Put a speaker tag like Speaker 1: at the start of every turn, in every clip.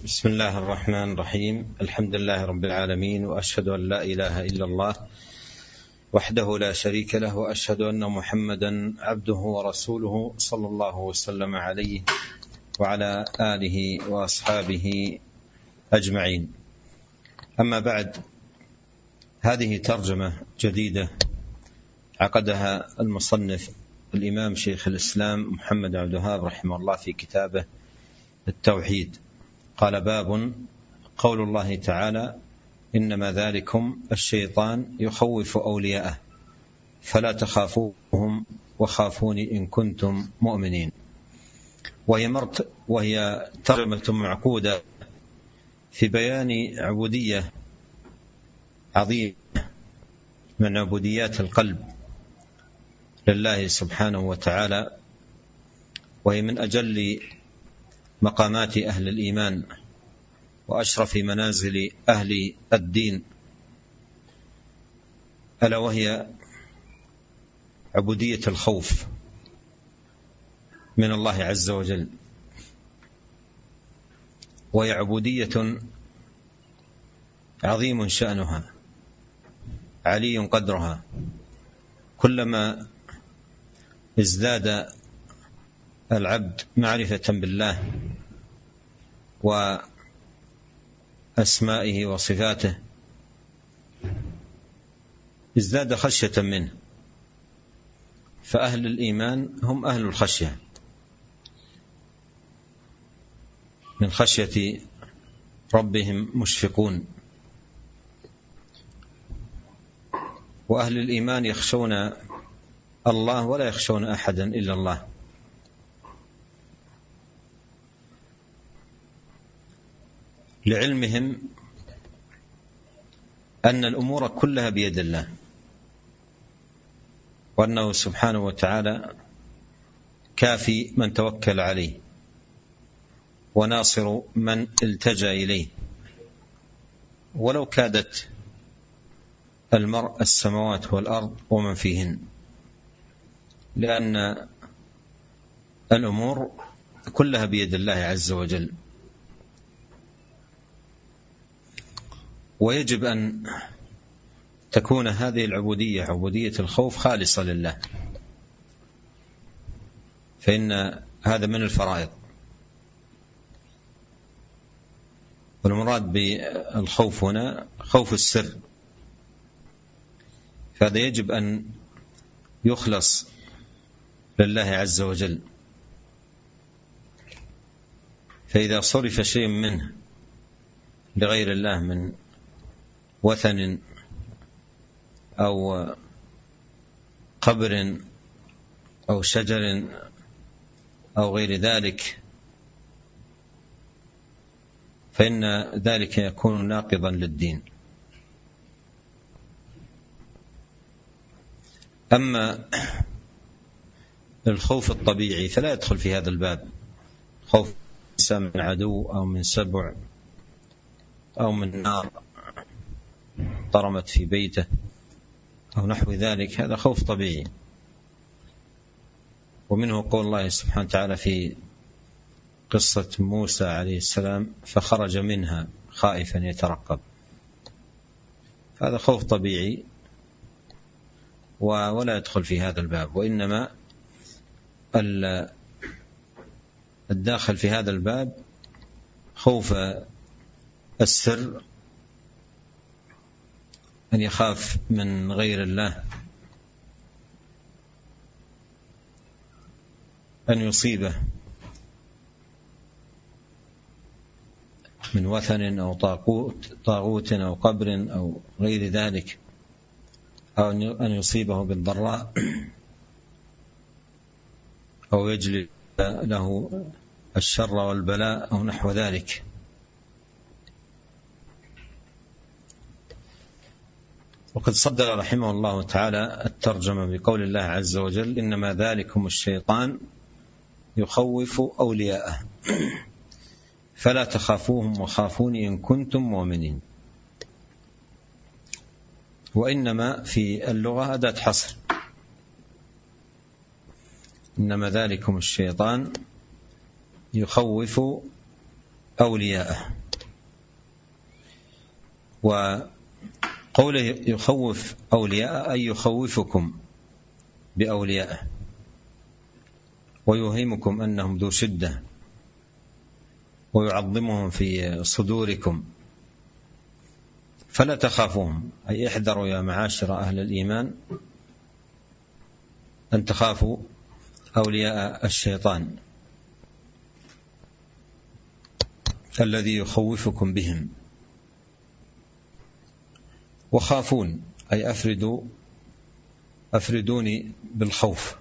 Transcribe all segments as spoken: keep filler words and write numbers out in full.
Speaker 1: بسم الله الرحمن الرحيم. الحمد لله رب العالمين، وأشهد أن لا إله إلا الله وحده لا شريك له، وأشهد أن محمدا عبده ورسوله صلى الله وسلم عليه وعلى آله وأصحابه أجمعين. أما بعد، هذه ترجمة جديدة عقدها المصنف الإمام شيخ الإسلام محمد عبد الوهاب رحمه الله في كتابه التوحيد. قال: باب قول الله تعالى: إنما ذلكم الشيطان يخوف أولياءه فلا تخافوهم وخافوني إن كنتم مؤمنين. وهي, مرت وهي ترجمة معقودة في بيان عبودية عظيمة من عبوديات القلب لله سبحانه وتعالى، وهي من أجل مقامات أهل الإيمان وأشرف منازل أهل الدين، ألا وهي عبودية الخوف من الله عز وجل. وهي عبودية عظيم شأنها علي قدرها، كلما ازداد العبد معرفة بالله وأسمائه وصفاته ازداد خشية منه. فأهل الإيمان هم أهل الخشية، من خشية ربهم مشفقون. وأهل الإيمان يخشون الله ولا يخشون أحدا إلا الله، لعلمهم أن الأمور كلها بيد الله، وأنه سبحانه وتعالى كافي من توكل عليه وناصر من التجأ إليه، ولو كادت المرء السماوات والأرض ومن فيهن، لأن الأمور كلها بيد الله عز وجل. ويجب أن تكون هذه العبودية، عبودية الخوف، خالصة لله، فإن هذا من الفرائض. والمراد بالخوف هنا خوف السر، فهذا يجب أن يخلص لله عز وجل. فإذا صرف شيء منه لغير الله من وثن أو قبر أو شجر أو غير ذلك، فإن ذلك يكون ناقضا للدين. أما الخوف الطبيعي فلا يدخل في هذا الباب، خوف من عدو أو من سبع أو من نار طرمت في بيته أو نحو ذلك، هذا خوف طبيعي. ومنه قول الله سبحانه وتعالى في قصة موسى عليه السلام: فخرج منها خائفا يترقب. هذا خوف طبيعي ولا يدخل في هذا الباب. وإنما الداخل في هذا الباب خوف السر، أن يخاف من غير الله أن يصيبه من وثن أو طاغوت طاغوت أو قبر أو غير ذلك، أو أن يصيبه بالضراء أو يجلب له الشر والبلاء أو نحو ذلك. وقد صدر رحمه الله تعالى الترجمة بقول الله عز وجل: إنما ذلكم الشيطان يخوف أولياءه فلا تخافوهم وخافوني إن كنتم مؤمنين. وإنما في اللغة أداة حصر، إنما ذلكم الشيطان يخوف أولياءه. وقوله يخوف أولياءه أي يخوفكم بأوليائه ويوهمكم أنهم ذو شدة ويعظمهم في صدوركم فلا تخافوهم، أي احذروا يا معاشر أهل الإيمان أن تخافوا أولياء الشيطان الذي يخوفكم بهم. وخافون أي أفردوا أفردوني بالخوف.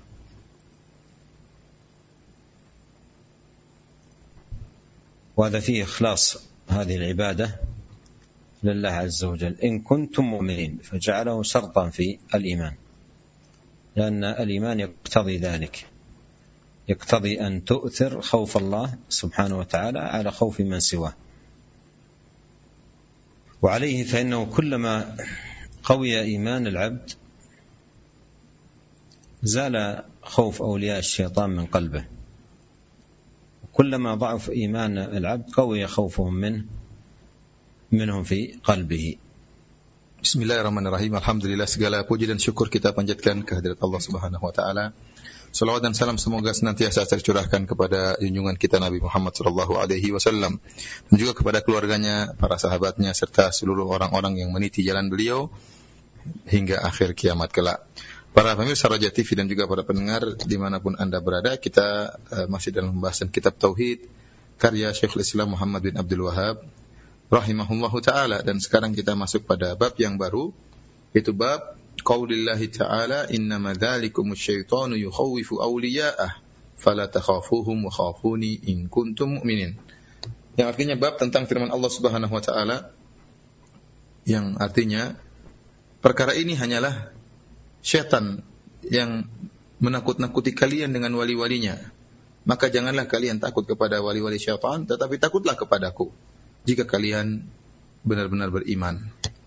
Speaker 1: وهذا فيه إخلاص هذه العبادة لله عز وجل إن كنتم مؤمنين، فجعله شرطا في الإيمان، لأن الإيمان يقتضي ذلك، يقتضي أن تؤثر خوف الله سبحانه وتعالى على خوف من سواه. وعليه فإنه كلما قوي إيمان العبد زال خوف أولياء الشيطان من قلبه، كلما ضعف إيمان العبد قوي خوفهم منه منهم في qalbihi.
Speaker 2: Bismillahirrahmanirrahim. Alhamdulillah, segala puji dan syukur kita panjatkan kehadirat Allah Subhanahu wa taala. Salawat dan salam semoga senantiasa tercurahkan kepada junjungan kita Nabi Muhammad sallallahu alaihi wasallam dan juga kepada keluarganya, para sahabatnya serta seluruh orang-orang yang meniti jalan beliau hingga akhir kiamat kelak. Para pemirsa Raja T V dan juga para pendengar dimanapun Anda berada, kita uh, masih dalam pembahasan kitab Tauhid karya Syekhul Islam Muhammad bin Abdul Wahhab rahimahullahu ta'ala, dan sekarang kita masuk pada bab yang baru, yaitu bab qaulillahi ta'ala innama dzalikumus syaitanu yukhawifu awliya'ah fala takhafuhum wa khafuni in kuntum mu'minin, yang artinya bab tentang firman Allah Subhanahu wa ta'ala yang artinya perkara ini hanyalah syaitan yang menakut-nakuti kalian dengan wali-walinya, maka janganlah kalian takut kepada wali-wali syaitan, tetapi takutlah kepadaku jika kalian benar-benar beriman.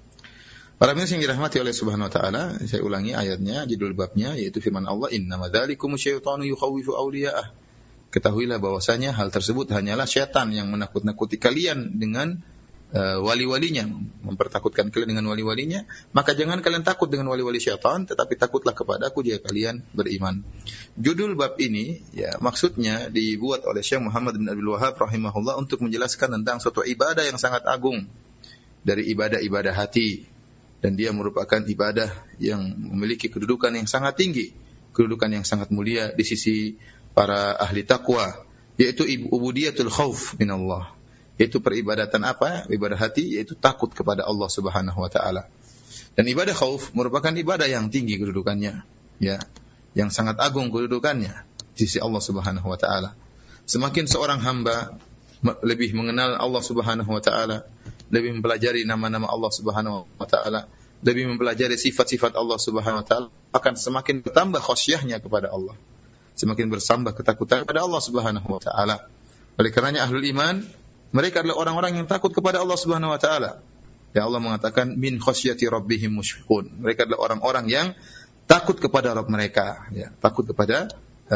Speaker 2: Para pemirsa yang dirahmati oleh Subhanahu wa taala, saya ulangi ayatnya, judul babnya yaitu firman Allah innama dzalikumus syaitanu yukhawifu awliya'ah. Ketahuilah bahwasanya hal tersebut hanyalah syaitan yang menakut-nakuti kalian dengan uh, wali-walinya, mempertakutkan kalian dengan wali-walinya, maka jangan kalian takut dengan wali-wali syaitan, tetapi takutlah kepadaku jika kalian beriman. Judul bab ini ya maksudnya dibuat oleh Syekh Muhammad bin Abdul Wahhab rahimahullah untuk menjelaskan tentang suatu ibadah yang sangat agung dari ibadah-ibadah hati, dan dia merupakan ibadah yang memiliki kedudukan yang sangat tinggi, kedudukan yang sangat mulia di sisi para ahli takwa, yaitu ubudiyatul khauf min Allah, yaitu peribadatan apa? Ibadah hati, yaitu takut kepada Allah Subhanahu wa taala. Dan ibadah khauf merupakan ibadah yang tinggi kedudukannya, ya, yang sangat agung kedudukannya di sisi Allah Subhanahu wa taala. Semakin seorang hamba lebih mengenal Allah Subhanahu wa taala, lebih mempelajari nama-nama Allah Subhanahu wa taala, lebih mempelajari sifat-sifat Allah Subhanahu wa taala, akan semakin bertambah khasyahnya kepada Allah, semakin bersambah ketakutan kepada Allah Subhanahu wa taala. Oleh karenanya ahlul iman, mereka adalah orang-orang yang takut kepada Allah Subhanahu wa taala. Ya, Allah mengatakan min khasyati rabbihim musyfiqun. Mereka adalah orang-orang yang takut kepada Rabb mereka, ya, takut kepada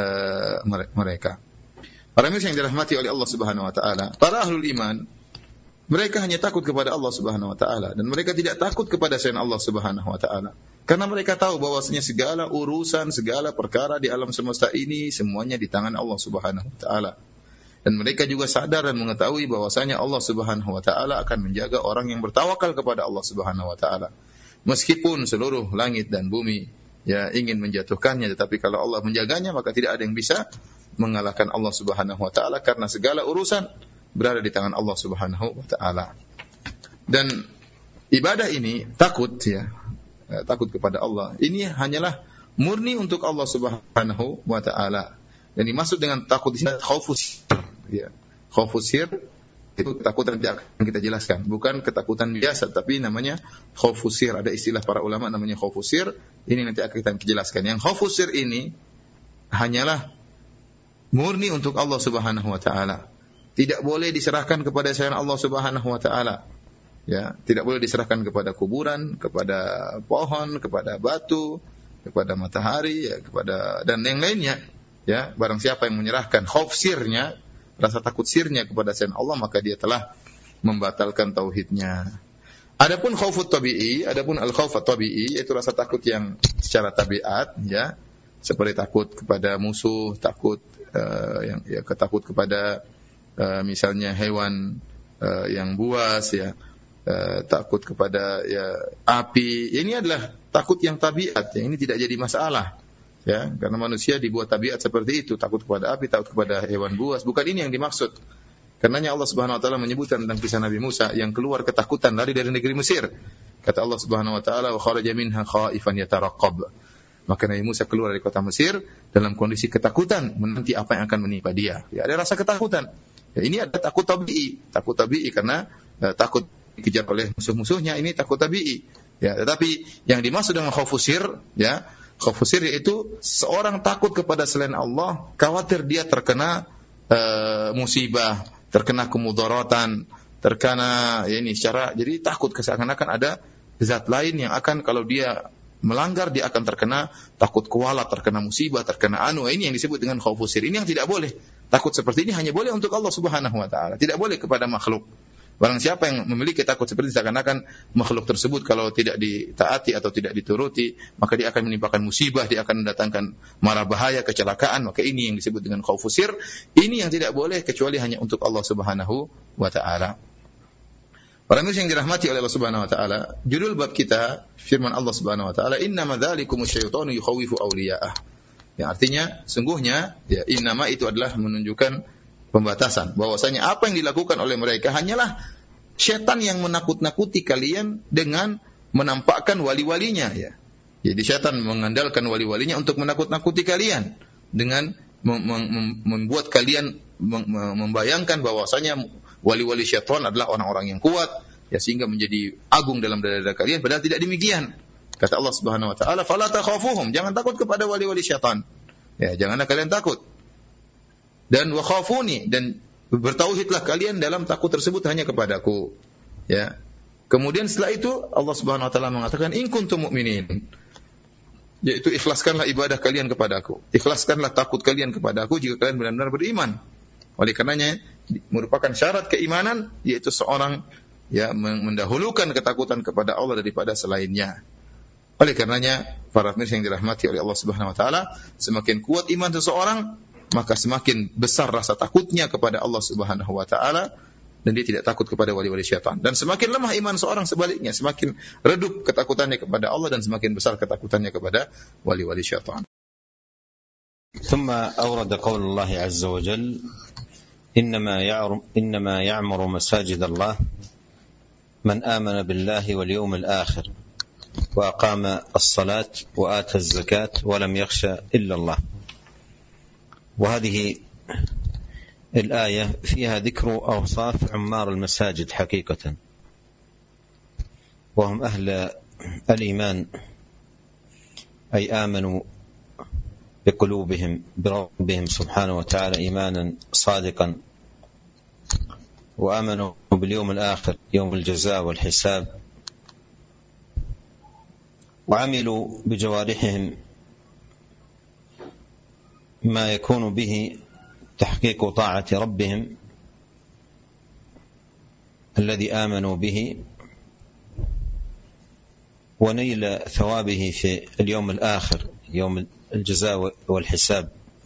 Speaker 2: uh, mereka. Para pemirsa yang dirahmati oleh Allah Subhanahu wa taala, para ahlul iman, mereka hanya takut kepada Allah Subhanahu wa taala, dan mereka tidak takut kepada selain Allah Subhanahu wa taala. Karena mereka tahu bahwasanya segala urusan, segala perkara di alam semesta ini semuanya di tangan Allah Subhanahu wa taala. Dan mereka juga sadar dan mengetahui bahwasanya Allah Subhanahu wa taala akan menjaga orang yang bertawakal kepada Allah Subhanahu wa taala. Meskipun seluruh langit dan bumi ya ingin menjatuhkannya, tetapi kalau Allah menjaganya, maka tidak ada yang bisa mengalahkan Allah Subhanahu wa taala, karena segala urusan berada di tangan Allah Subhanahu wa taala. Dan ibadah ini takut ya, takut kepada Allah, ini hanyalah murni untuk Allah Subhanahu wa taala. Dan dimaksud dengan takut di sini khaufus ya. Khaufus sir itu ketakutan yang akan kita jelaskan, bukan ketakutan biasa, tapi namanya khaufus sir. Ada istilah para ulama namanya khaufus sir. Ini nanti akan kita jelaskan. Yang khaufus sir ini hanyalah murni untuk Allah Subhanahu wa taala. Tidak boleh diserahkan kepada selain Allah Subhanahu wa taala. Ya, tidak boleh diserahkan kepada kuburan, kepada pohon, kepada batu, kepada matahari, ya, kepada dan yang lainnya. Ya, barang siapa yang menyerahkan khauf sirnya rasa takut sirnya kepada selain Allah, maka dia telah membatalkan tauhidnya. Adapun khaufut tabi'i, adapun al-khaufut tabi'i yaitu rasa takut yang secara tabiat, ya, seperti takut kepada musuh, takut uh, yang ya ketakut kepada uh, misalnya hewan uh, yang buas, ya, uh, takut kepada ya api. Ya, ini adalah takut yang tabiat, ya, ini tidak jadi masalah, ya, karena manusia dibuat tabiat seperti itu, takut kepada api, takut kepada hewan buas. Bukan ini yang dimaksud. Karenanya Allah Subhanahu wa taala menyebutkan tentang kisah Nabi Musa yang keluar ketakutan lari dari negeri Mesir. Kata Allah Subhanahu wa taala, "Wa kharaja minha khaifan yataraqab." Maka Nabi Musa keluar dari kota Mesir dalam kondisi ketakutan menanti apa yang akan menimpa dia. Ya, ada rasa ketakutan. Ya, ini ada takut tabi'i, takut tabi'i karena uh, takut dikejar oleh musuh-musuhnya, ini takut tabi'i. Ya, tetapi yang dimaksud dengan khaufusir, ya, khaufusir yaitu seorang takut kepada selain Allah, khawatir dia terkena uh, musibah, terkena kemudaratan, terkena ya ini secara, jadi takut seakan-akan ada zat lain yang akan kalau dia melanggar dia akan terkena, takut kualat, terkena musibah, terkena anu. Ini yang disebut dengan khaufusir. Ini yang tidak boleh. Takut seperti ini hanya boleh untuk Allah Subhanahu wa taala, tidak boleh kepada makhluk. Barang siapa yang memiliki takut seperti seakan-akan makhluk tersebut kalau tidak ditaati atau tidak dituruti, maka dia akan menimpakan musibah, dia akan mendatangkan mara bahaya, kecelakaan. Maka ini yang disebut dengan khaufusir. Ini yang tidak boleh kecuali hanya untuk Allah Subhanahu wa taala. Para muslim yang dirahmati oleh Allah Subhanahu wa taala, judul bab kita firman Allah Subhanahu wa taala, "Innama dzalikumus syaitanu yukhawifu awliya'ah." Yang artinya sungguhnya ya innama itu adalah menunjukkan pembatasan bahwasanya apa yang dilakukan oleh mereka hanyalah syaitan yang menakut-nakuti kalian dengan menampakkan wali-walinya, ya. Jadi syaitan mengandalkan wali-walinya untuk menakut-nakuti kalian dengan mem- mem- membuat kalian mem- membayangkan bahwasanya wali-wali syaitan adalah orang-orang yang kuat, ya, sehingga menjadi agung dalam dada kalian, padahal tidak demikian. Kata Allah Subhanahu wa taala, "Fala takhafuhum." Jangan takut kepada wali-wali syaitan. Ya, janganlah kalian takut. Dan wa khafuni, dan bertauhidlah kalian dalam takut tersebut hanya kepadaku. Ya. Kemudian setelah itu Allah Subhanahu wa taala mengatakan, "In kuntum mu'minin." Yaitu ikhlaskanlah ibadah kalian kepadaku. Ikhlaskanlah takut kalian kepadaku jika kalian benar-benar beriman. Oleh karenanya merupakan syarat keimanan yaitu seorang ya mendahulukan ketakutan kepada Allah daripada selainnya. Oleh karenanya para muslim yang dirahmati oleh Allah Subhanahu wa taala, semakin kuat iman seseorang, maka semakin besar rasa takutnya kepada Allah Subhanahu wa taala dan dia tidak takut kepada wali-wali syaitan. Dan semakin lemah iman seorang sebaliknya, semakin redup ketakutannya kepada Allah dan semakin besar ketakutannya kepada wali-wali syaitan.
Speaker 1: ثم أورد قول الله عز وجل إنما يعمر, إنما يعمر مساجد الله من آمن بالله واليوم الآخر وأقام الصلاة وآتى الزكاة ولم يخشى إلا الله. وهذه الآية فيها ذكر أوصاف عمار المساجد حقيقة، وهم أهل الإيمان، أي آمنوا بقلوبهم بربهم سبحانه وتعالى إيمانا صادقا، وآمنوا باليوم الآخر يوم الجزاء والحساب، وعملوا بجوارحهم ما يكون به تحقيق طاعة ربهم الذي آمنوا به ونيل ثوابه في اليوم الآخر يوم الجزاء والحساب.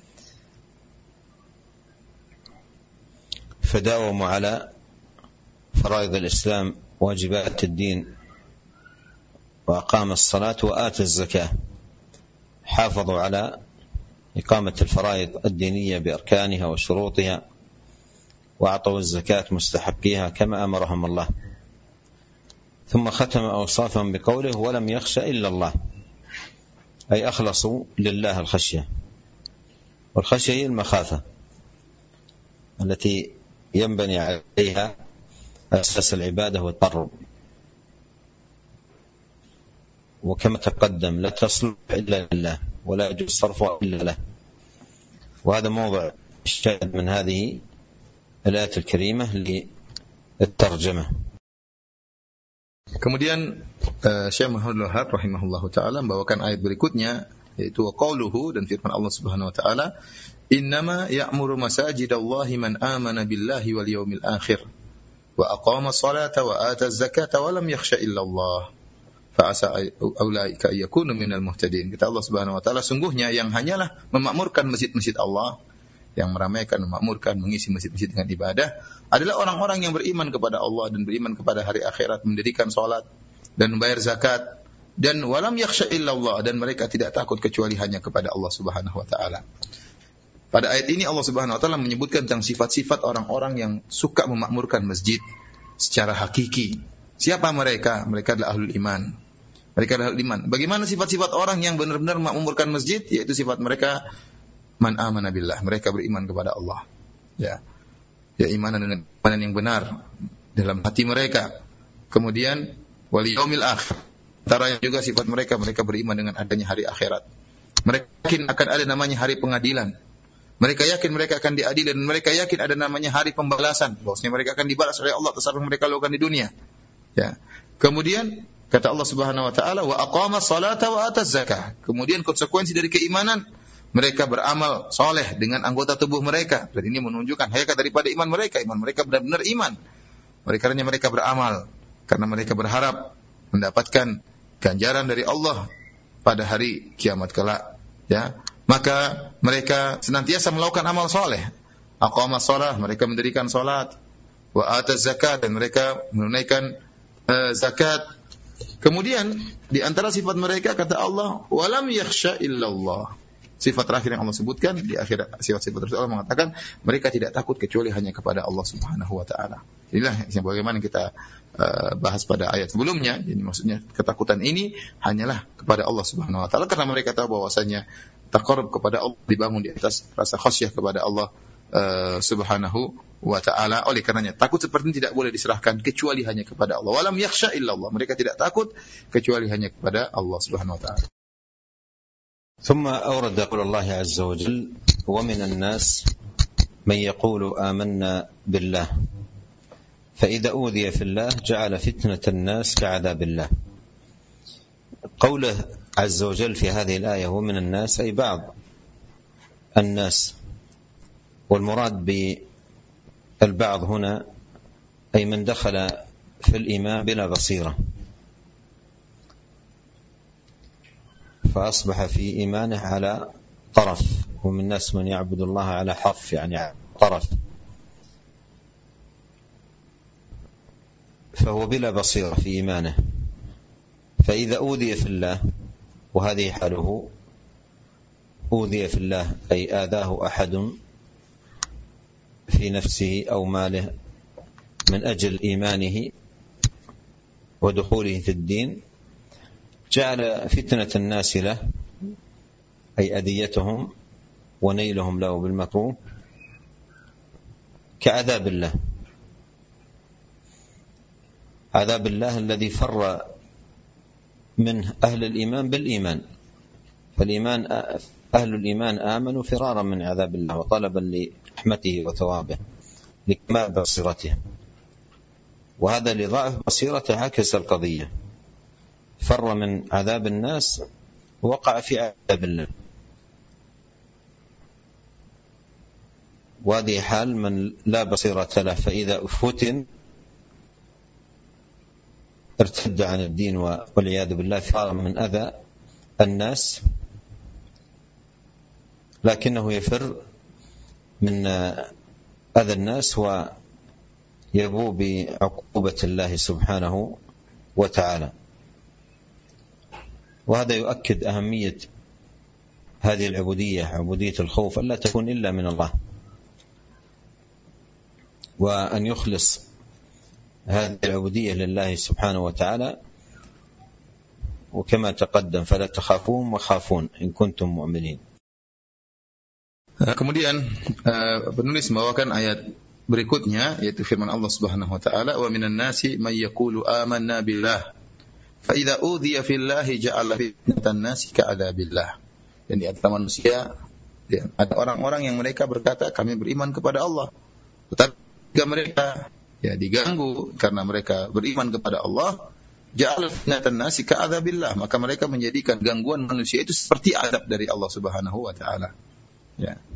Speaker 1: فداوموا على فرائض الإسلام واجبات الدين، وأقام الصلاة وآتى الزكاة، حافظوا على إقامة الفرائض الدينية بأركانها وشروطها، وأعطوا الزكاة مستحقيها كما أمرهم الله. ثم ختم أوصافهم بقوله ولم يخش إلا الله، أي أخلصوا لله الخشية. والخشية هي المخافة التي ينبني عليها أساس العبادة والتقرب، وكما تقدم لا تصلح إلا لله ولا يجوز صرفها إلا له. وهذا موضع الشاهد من هذه الآية الكريمة للترجمة.
Speaker 2: Kemudian uh, Syekh Muhammad Wahab rahimahullahu taala membawakan ayat berikutnya, yaitu qauluhu, dan firman Allah Subhanahu wa taala, innama ya'muru masajidallahi man amana billahi wal yawmil akhir wa aqama as-salata wa ata az-zakata wa lam yakhsha illa Allah fa asa ulaika yakunu minal muhtadin. Kata Allah Subhanahu wa taala, sungguhnya yang hanyalah memakmurkan masjid-masjid Allah, yang meramaikan, memakmurkan, mengisi masjid-masjid dengan ibadah adalah orang-orang yang beriman kepada Allah dan beriman kepada hari akhirat, mendirikan salat dan membayar zakat, dan walam yakhsha illallah, dan mereka tidak takut kecuali hanya kepada Allah Subhanahu wa taala. Pada ayat ini Allah Subhanahu wa taala menyebutkan tentang sifat-sifat orang-orang yang suka memakmurkan masjid secara hakiki. Siapa mereka? Mereka adalah ahlul iman. Mereka adalah ahlul iman. Bagaimana sifat-sifat orang yang benar-benar memakmurkan masjid? Yaitu sifat mereka man amana billah, mereka beriman kepada Allah. Ya. Ya, imanan dengan imanan yang benar dalam hati mereka. Kemudian wal yaumil akhir. Antara juga sifat mereka, mereka beriman dengan adanya hari akhirat. Mereka yakin akan ada namanya hari pengadilan. Mereka yakin mereka akan diadili, dan mereka yakin ada namanya hari pembalasan. Bahwasanya mereka akan dibalas oleh Allah atas apa yang mereka lakukan di dunia. Ya. Kemudian kata Allah Subhanahu wa taala, wa aqama salata wa ata zakah. Kemudian konsekuensi dari keimanan, mereka beramal soleh dengan anggota tubuh mereka. Dan ini menunjukkan hakikat daripada iman mereka. Iman mereka benar-benar iman. Mereka karena mereka beramal karena mereka berharap mendapatkan ganjaran dari Allah pada hari kiamat kelak. Ya, maka mereka senantiasa melakukan amal soleh. Aqama shalah, mereka mendirikan salat. Wa ata zakat, dan mereka menunaikan uh, zakat. Kemudian di antara sifat mereka kata Allah, walam yakhsha illallah. Sifat terakhir yang Allah sebutkan di akhir sifat-sifat tersebut, Allah mengatakan mereka tidak takut kecuali hanya kepada Allah Subhanahu wa taala. Inilah yang bagaimana kita uh, bahas pada ayat sebelumnya. Jadi maksudnya ketakutan ini hanyalah kepada Allah Subhanahu wa taala, karena mereka tahu bahwasanya taqarrub kepada Allah dibangun di atas rasa khasyah kepada Allah uh, Subhanahu wa taala. Oleh karenanya takut seperti ini tidak boleh diserahkan kecuali hanya kepada Allah. Walam yakhsha illallah, mereka tidak takut kecuali hanya kepada Allah Subhanahu wa taala.
Speaker 1: ثم أورد قول الله عز وجل ومن الناس من يقول آمنا بالله فإذا أوذي في الله جعل فتنة الناس كعذاب الله. قوله عز وجل في هذه الآية ومن الناس أي بعض الناس، والمراد بالبعض هنا أي من دخل في الإيمان بلا بصيرة فأصبح في إيمانه على طرف، ومن الناس من يعبد الله على حرف يعني على طرف، فهو بلا بصيرة في إيمانه. فإذا أوذي في الله، وهذه حاله، أوذي في الله أي آذاه أحد في نفسه أو ماله من أجل إيمانه ودخوله في الدين، جعل فتنة الناس له أي أذيتهم ونيلهم له بالمكروه كعذاب الله، عذاب الله الذي فر منه أهل الإيمان بالإيمان. فالإيمان أهل الإيمان آمنوا فرارا من عذاب الله وطلبا لرحمته وثوابه لكمال بصيرته، وهذا لضعف بصيرته عكس القضية، فر من عذاب الناس وقع في عذاب الله. وهذه حال من لا بصيرة له، فإذا فتن ارتد عن الدين والعياذ بالله، فار من أذى الناس، لكنه يفر من أذى الناس ويبو بعقوبة الله سبحانه وتعالى. وهذا يؤكد أهمية هذه العبودية، عبودية الخوف، ألا تكون إلا من الله، وأن يخلص هذه العبودية لله سبحانه وتعالى، وكما تقدم فلا تخافون وخافون إن كنتم مؤمنين.
Speaker 2: Kemudian uh, penulis membawakan ayat berikutnya, yaitu firman Allah Subhanahu wa taala, wa minan nasi may yaqulu amanna billah fa idza udhiya fillahi ja'ala fitnatan nasi ka'adabillah. Dan di antara manusia ya, ada orang-orang yang mereka berkata kami beriman kepada Allah, tetapi jika mereka ya diganggu karena mereka beriman kepada Allah, ja'ala fitnatan nasi ka'adabillah, maka mereka menjadikan gangguan manusia itu seperti azab dari Allah Subhanahu wa taala. Ya.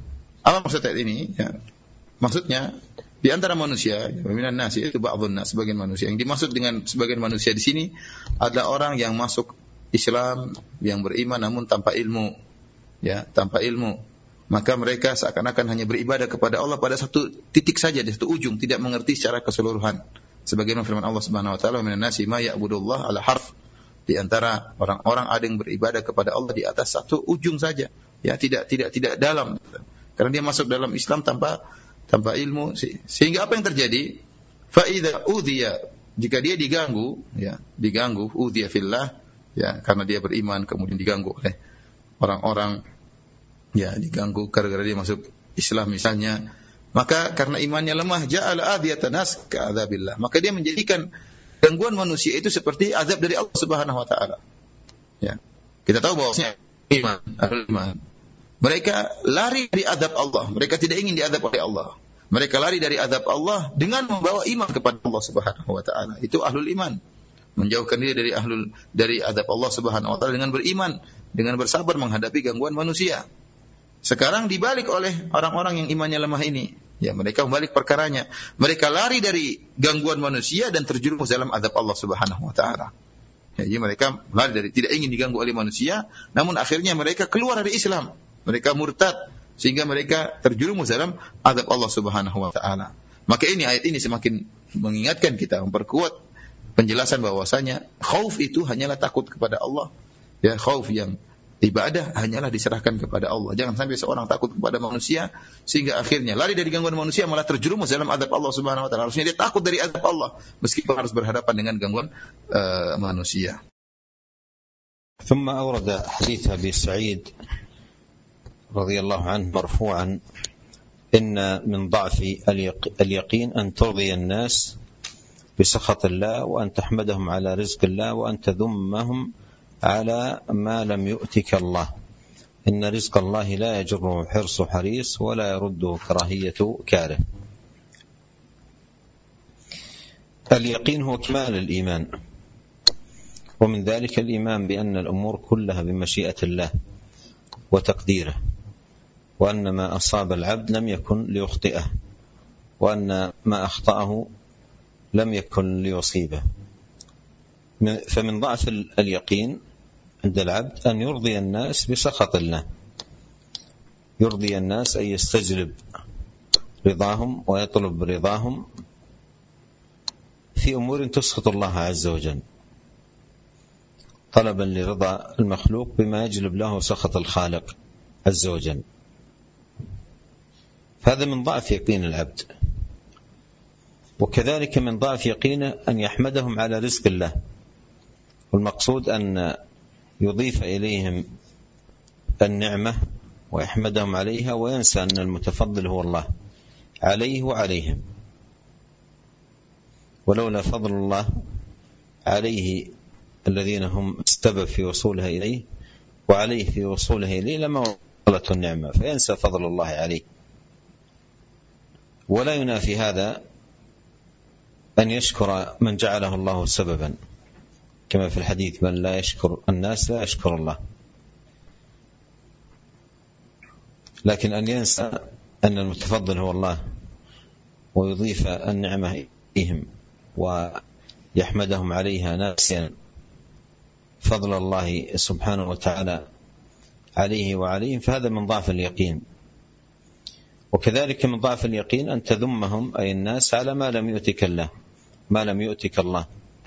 Speaker 2: Apa maksud ayat ini? Ya. Maksudnya di antara manusia, minan nas itu ba'dhun nas, sebagian manusia. Yang dimaksud dengan sebagian manusia di sini adalah orang yang masuk Islam, yang beriman namun tanpa ilmu, ya, tanpa ilmu. Maka mereka seakan-akan hanya beribadah kepada Allah pada satu titik saja, di satu ujung, tidak mengerti secara keseluruhan. Sebagaimana firman Allah Subhanahu wa taala, "Minan nasi ma ya'budullah ala harf." Di antara orang-orang ada yang beribadah kepada Allah di atas satu ujung saja, ya, tidak tidak tidak dalam. Karena dia masuk dalam Islam tanpa tanpa ilmu, sehingga apa yang terjadi? Fa idza udhiya, jika dia diganggu, ya, diganggu udhiya fillah, ya, karena dia beriman kemudian diganggu oleh orang-orang, ya, diganggu gara-gara dia masuk Islam misalnya, maka karena imannya lemah, ja'ala adhiyatan nas ka'adzabillah, maka dia menjadikan gangguan manusia itu seperti azab dari Allah Subhanahu wa taala. Ya. Kita tahu bahwasanya iman, iman. Mereka lari dari azab Allah, mereka tidak ingin diazab oleh Allah. Mereka lari dari azab Allah dengan membawa iman kepada Allah Subhanahu wa taala. Itu ahlul iman. Menjauhkan diri dari ahlul dari azab Allah Subhanahu wa taala dengan beriman, dengan bersabar menghadapi gangguan manusia. Sekarang dibalik oleh orang-orang yang imannya lemah ini. Ya, mereka membalik perkaranya. Mereka lari dari gangguan manusia dan terjerumus dalam azab Allah Subhanahu wa taala. Ya, jadi mereka lari dari tidak ingin diganggu oleh manusia, namun akhirnya mereka keluar dari Islam. Mereka murtad sehingga mereka terjerumus dalam azab Allah Subhanahu wa taala. Maka ini ayat ini semakin mengingatkan kita, memperkuat penjelasan bahwasanya khauf itu hanyalah takut kepada Allah. Ya, khauf yang ibadah hanyalah diserahkan kepada Allah. Jangan sampai seorang takut kepada manusia sehingga akhirnya lari dari gangguan manusia malah terjerumus dalam azab Allah Subhanahu wa taala. Harusnya dia takut dari azab Allah meskipun harus berhadapan dengan gangguan uh, manusia.
Speaker 1: ثم أورد حديث أبي سعيد رضي الله عنه مرفوعا إن من ضعف اليقين أن ترضي الناس بسخط الله وأن تحمدهم على رزق الله وأن تذمهم على ما لم يؤتك الله إن رزق الله لا يجره حرص حريص ولا يرده كراهية كاره. اليقين هو كمال الإيمان، ومن ذلك الإيمان بأن الأمور كلها بمشيئة الله وتقديره، وأن ما أصاب العبد لم يكن ليخطئه، وأن ما أخطأه لم يكن ليصيبه. فمن ضعف اليقين عند العبد أن يرضي الناس بسخط الله، يرضي الناس أن يستجلب رضاهم ويطلب رضاهم في أمور تسخط الله عز وجل، طلبا لرضا المخلوق بما يجلب له سخط الخالق عز وجل. هذا من ضعف يقين العبد. وكذلك من ضعف يقينه أن يحمدهم على رزق الله، والمقصود أن يضيف إليهم النعمة ويحمدهم عليها وينسى أن المتفضل هو الله عليه وعليهم. ولولا فضل الله عليه الذين هم السبب في وصولها إليه وعليه في وصولها إليه لما وصلته النعمة، فينسى فضل الله عليه. ولا ينافي هذا أن يشكر من جعله الله سببا، كما في الحديث من لا يشكر الناس لا يشكر الله. لكن أن ينسى أن المتفضل هو الله ويضيف النعمة إليهم ويحمدهم عليها ناسيا فضل الله سبحانه وتعالى عليه وعليهم، فهذا من ضعف اليقين. وكذلك من ضعف اليقين أن تذمهم أي الناس على ما لم يؤتك الله ما لم يؤتك الله،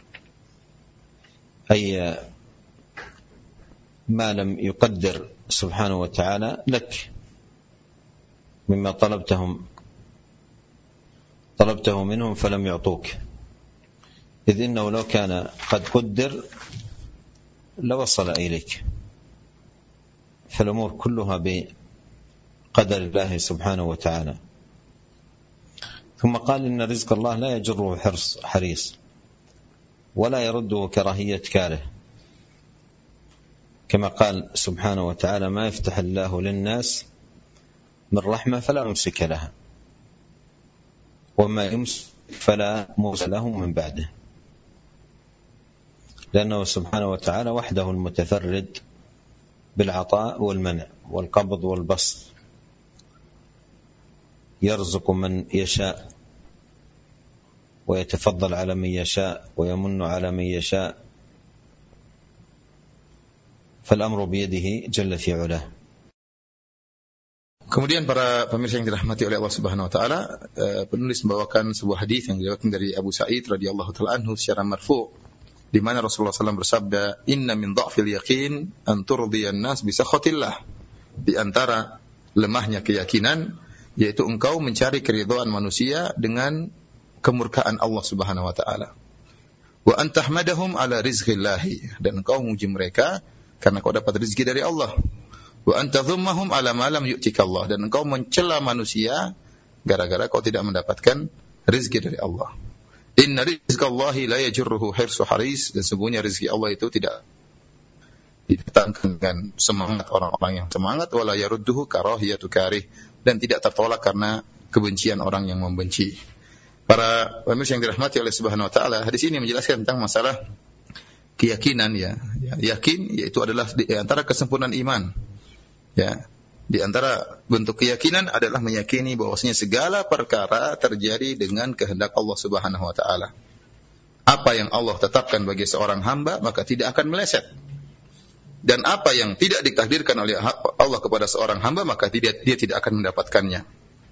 Speaker 1: أي ما لم يقدر سبحانه وتعالى لك مما طلبتهم طلبته منهم فلم يعطوك، إذ إنه لو كان قد قدر لوصل إليك. فالأمور كلها بقدر الله سبحانه وتعالى. ثم قال إن رزق الله لا يجره حرص حريص ولا يرده كراهية كاره، كما قال سبحانه وتعالى ما يفتح الله للناس من رحمة فلا يمسك لها وما يمسك فلا مرسل له من بعده، لأنه سبحانه وتعالى وحده المتفرد بالعطاء والمنع والقبض والبسط، يرزق من يشاء ويتفضل على من يشاء ويمن على من يشاء، فالأمر بيده جل في علاه.
Speaker 2: Kemudian para pemirsa yang dirahmati oleh Allah Subhanahu wa taala, penulis membawakan sebuah hadis yang diriwayatkan dari Abu Sa'id radhiyallahu taala anhu secara marfu', di mana Rasulullah sallallahu alaihi wasallam bersabda, "Inna min dha'fil yaqin an turdiyan nas bi sakhatillah." Di antara lemahnya keyakinan yaitu engkau mencari keridhaan manusia dengan kemurkaan Allah Subhanahu wa taala. Wa an tahmadahum ala rizqillah, dan engkau memuji mereka karena kau dapat rezeki dari Allah. Wa anta dhummahum ala ma lam yu'tika Allah, dan engkau mencela manusia gara-gara kau tidak mendapatkan rezeki dari Allah. Inna rizqallahi la yajurruhu hirsu haris, dan sesungguhnya rezeki Allah itu tidak didatangkan dengan semangat orang-orang yang semangat, wala yarudduhu karahiyatu karih, dan tidak tertolak karena kebencian orang yang membenci. Para pemirsa yang dirahmati oleh Subhanahu wa taala, hadis ini menjelaskan tentang masalah keyakinan ya. ya yakin yaitu adalah di antara kesempurnaan iman. Ya, di antara bentuk keyakinan adalah meyakini bahwasanya segala perkara terjadi dengan kehendak Allah Subhanahu wa taala. Apa yang Allah tetapkan bagi seorang hamba maka tidak akan meleset. Dan apa yang tidak ditakdirkan oleh Allah kepada seorang hamba maka tidak, dia tidak akan mendapatkannya.